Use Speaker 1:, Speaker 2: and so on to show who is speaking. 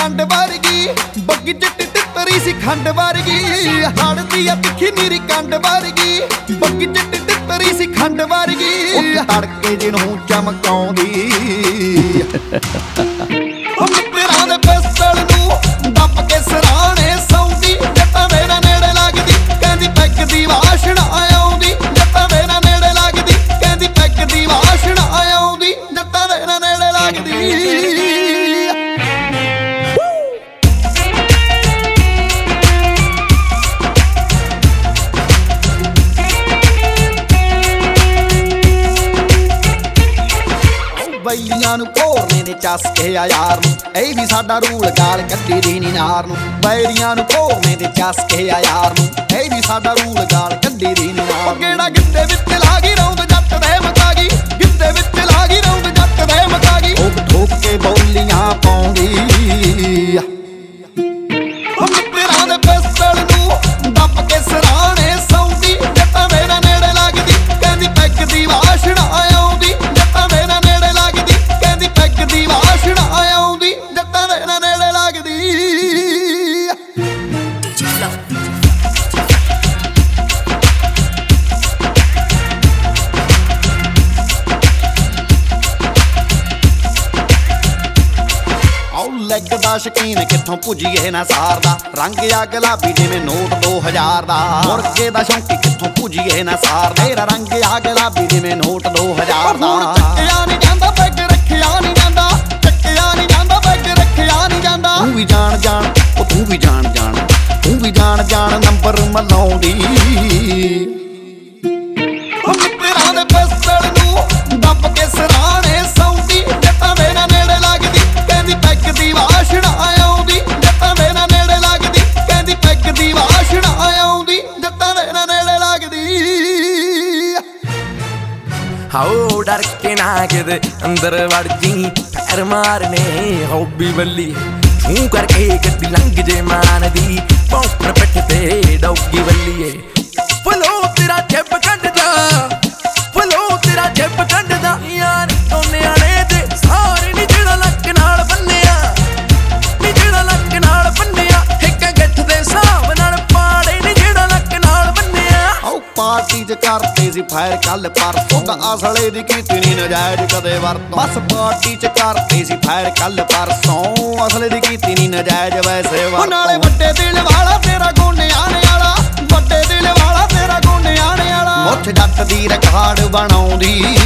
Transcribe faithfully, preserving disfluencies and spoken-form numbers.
Speaker 1: ਕੰਡ ਵਰਗੀ, ਬੱਗੀ ਚਿੱਟੀ ਤਿੱਤਰੀ ਸੀ ਖੰਡ ਵਰਗੀ। ਹੜਦੀ ਆ ਤਿੱਖੀ ਨੀਰੀ ਕੰਡ ਵਰਗੀ, ਬੱਗੀ ਚਿੱਟੀ ਤਿੱਤਰੀ ਸੀ ਖੰਡ ਵਰਗੀ। ਉਹ ਤੜਕੇ ਜਿਹਨੂੰ ਚਮਕਾਉਂਦੀ ਉਹ ਮਿੱਤਰਾਂ ਦੇ ਪਿਸਤਲ ਨੂੰ ਦੱਬ ਕੇ ਸਰਾਣੇ ਸੌਂਦੀ। ਜੱਟਾਂ ਦੇ ਨਾ ਨੇੜੇ ਲੱਗਦੀ, ਕਹਿੰਦੀ ਪੈਗ ਦੀ ਵਾਸ਼ਨਾ ਆਉਂਦੀ। ਜੱਟਾਂ ਦੇ ਨਾ ਨੇੜੇ ਲੱਗਦੀ, ਕਹਿੰਦੀ ਪੈਗ ਦੀ ਵਾਸ਼ਨਾ ਆਉਂਦੀ। ਜੱਟਾਂ ਦੇ ਨਾ ਨੇੜੇ ਲੱਗਦੀ। ਬਈਆਂ ਨੂੰ ਘੋਰਨੇ ਨੇ ਚਸਕੇ ਆ ਯਾਰ ਨੂੰ, ਇਹ ਵੀ ਸਾਡਾ ਰੂਲ ਗਾਲ ਕੱਢੀ ਦੀ ਨੀ ਨਾਰ ਨੂੰ। ਬੈਰੀਆਂ ਨੂੰ ਘੋਰਨੇ ਦੇ ਚਸਕੇ ਆ ਯਾਰ ਨੂੰ, ਇਹ ਵੀ ਸਾਡਾ ਰੂਲ ਗਾਲ ਕੱਢੀ ਦੀ ਨੀ ਨਾਰ। ਕਿਹੜਾ ਗਿੱਧੇ ਵਿੱਚ ਲਾ ਗਈ ਰੌਂਦ ਜੱਟ ਦੇ ਮਕਾ ਗਈ, ਗਿੱਧੇ ਵਿੱਚ ਲਾ ਗਈ ਰੌਂਦ ਜੱਟ ਦੇ ਮਕਾ ਗਈ। ਠੋਕ ਠੋਕ ਕੇ ਬੋਲੀਆਂ ਪਾਉਂਦੀ ਉਹ ਮਿੱਤਰਾਂ ਦੇ ਪਿਸਤਲ ਨੂੰ ਦੱਬ ਕੇ ਸਰਾਣੇ ਸੌਂਦੀ। ਜੱਟਾਂ ਦੇ ਨਾ ਨੇੜੇ ਲੱਗਦੀ, ਕਹਿੰਦੀ ਪੈਗ ਦੀ ਵਾਸ਼ਨਾ ਆਉਂਦੀ। ਜੱਟਾਂ ਦੇ ਨਾ ਨੇੜੇ ਲੱਗਦੀ, ਕਹਿੰਦੀ ਪੈਗ ਦੀ ਵਾਸ਼ਨਾ ਆਉਂਦੀ। ਜੱਟਾਂ ਦੇ ਨਾ ਨੇੜੇ ਲੱਗਦੀ। ਲੈਗ ਦਾ ਸ਼ਕੀਨ ਕਿੱਥੋਂ ਭੁੱਜੀਏ ਨਾ ਸਾਰਦਾ, ਰੰਗ ਆ ਗੁਲਾਬੀ ਜਿਵੇਂ ਨੋਟ ਦੋ ਹਜ਼ਾਰ ਦਾ। ਮੁਰਗੇ ਦਾ ਸ਼ੌਂਕੀ ਕਿੱਥੋਂ ਭੁੱਜੀਏ ਨਾ ਸਾਰਦਾ, ਤੇਰਾ ਰੰਗ ਆ ਗੁਲਾਬੀ ਜਿਵੇਂ ਨੋਟ ਦੋ ਹਜ਼ਾਰ ਦਾ। ਚੱਕਿਆ ਨੀ ਜਾਂਦਾ ਪੈਗ ਰੱਖਿਆ ਨੀ ਜਾਂਦਾ, ਚੱਕਿਆ ਨੀ ਜਾਂਦਾ ਪੈਗ ਰੱਖਿਆ ਨੀ ਜਾਂਦਾ। ਤੂੰ ਵੀ ਜਾਣ ਜਾਣ ਉਹ ਤੂੰ ਵੀ ਜਾਣ ਜਾਣ, ਤੂੰ ਵੀ ਜਾਣ ਜਾਣ ਨੰਬਰ ਮਲਾਉਂਦੀ। ਉਹ ਮਿੱਤਰਾਂ ਦੇ ਪਿਸਤਲ ਨੂੰ ਦੱਬ ਕੇ ਸਰਾਣੇ ਸੌਂਦੀ। ਜੱਟਾਂ ਦੇ ਨਾ ਨੇੜੇ ਲੱਗਦੀ, ਕਹਿੰਦੀ ਪੈਗ ਦੀ ਵਾਸ਼ਨਾ ਆਉਂਦੀ। ਜੱਟਾਂ ਦੇ ਨਾ ਨੇੜੇ ਲੱਗਦੀ, ਕਹਿੰਦੀ ਪੈਗ ਦੀ ਵਾਸ਼ਨਾ ਆਉਂਦੀ। ਜੱਟਾਂ ਦੇ ਨਾ ਨੇੜੇ ਲੱਗਦੀ।
Speaker 2: ਹਾਓ ਡਰ ਕੇ ਨਾ ਕਿਤੇ ਅੰਦਰ ਵੜ ਜੀ, ਪੈਰ ਮਾਰਨੇ ਹੌਬੀ ਬੱਲੀ। ਤੂੰ ਕਰਕੇ ਗੱਡੀ ਲੰਘ ਜੇ ਮਾਨ ਦੀ, ਪੌਂਪਰ ਪਿੱਠ ਤੇ ਡੌਗੀ ਬੱਲੀਏ। ਫਲੋ ਤੇਰਾ ਜੱਬ ਕੱਢਦਾ, ਫਲੋ ਤੇਰਾ ਜੱਬ ਕੱਢਦਾ ਯਾਰ। ਸੋਨਿਆਂ ਨੇ ਤੇ ਸਾਰੇ ਨੀ ਜਿਹੜਾ ਲੱਕ ਨਾਲ ਬੰਨਿਆ, ਨੀ ਜਿਹੜਾ ਲੱਕ ਨਾਲ ਬੰਨਿਆ। ਇੱਕ ਗੱਠ ਦੇ ਹਿਸਾਬ ਨਾਲ ਪਾੜੇ ਨੀ ਜਿਹੜਾ ਲੱਕ ਨਾਲ ਬੰਨਿਆ।
Speaker 1: ਆਓ ਪਾਰਟੀ ਚ ਕਰਤੇ ਸੀ ਫਾਇਰ ਕੱਲ ਪਰਸੋਂ, ਤਾਂ ਅਸਲੇ ਦੀ ਕੀਤੀ ਨੀ ਨਜਾਇਜ਼ ਕਦੇ ਵਰਤੋਂ। ਬਸ ਪਾਰਟੀ ਚ ਕਰਤੇ ਸੀ ਫਾਇਰ ਕੱਲ ਪਰਸੋਂ, ਅਸਲੇ ਦੀ ਕੀਤੀ ਨੀ ਨਜਾਇਜ਼ ਵੈਸੇ ਵਰਤੋਂ। ਨਾਲੇ ਵੱਡੇ ਦਿਲ ਵਾਲਾ ਤੇਰਾ ਗੋਨਿਆਣੇ ਵਾਲਾ, ਵੱਡੇ ਦਿਲ ਵਾਲਾ ਤੇਰਾ ਗੋਨਿਆਣੇ ਵਾਲਾ। ਮੁੱਛ ਜੱਟ ਦੀ ਰਿਕਾਰਡ ਬਣਾਉਂਦੀ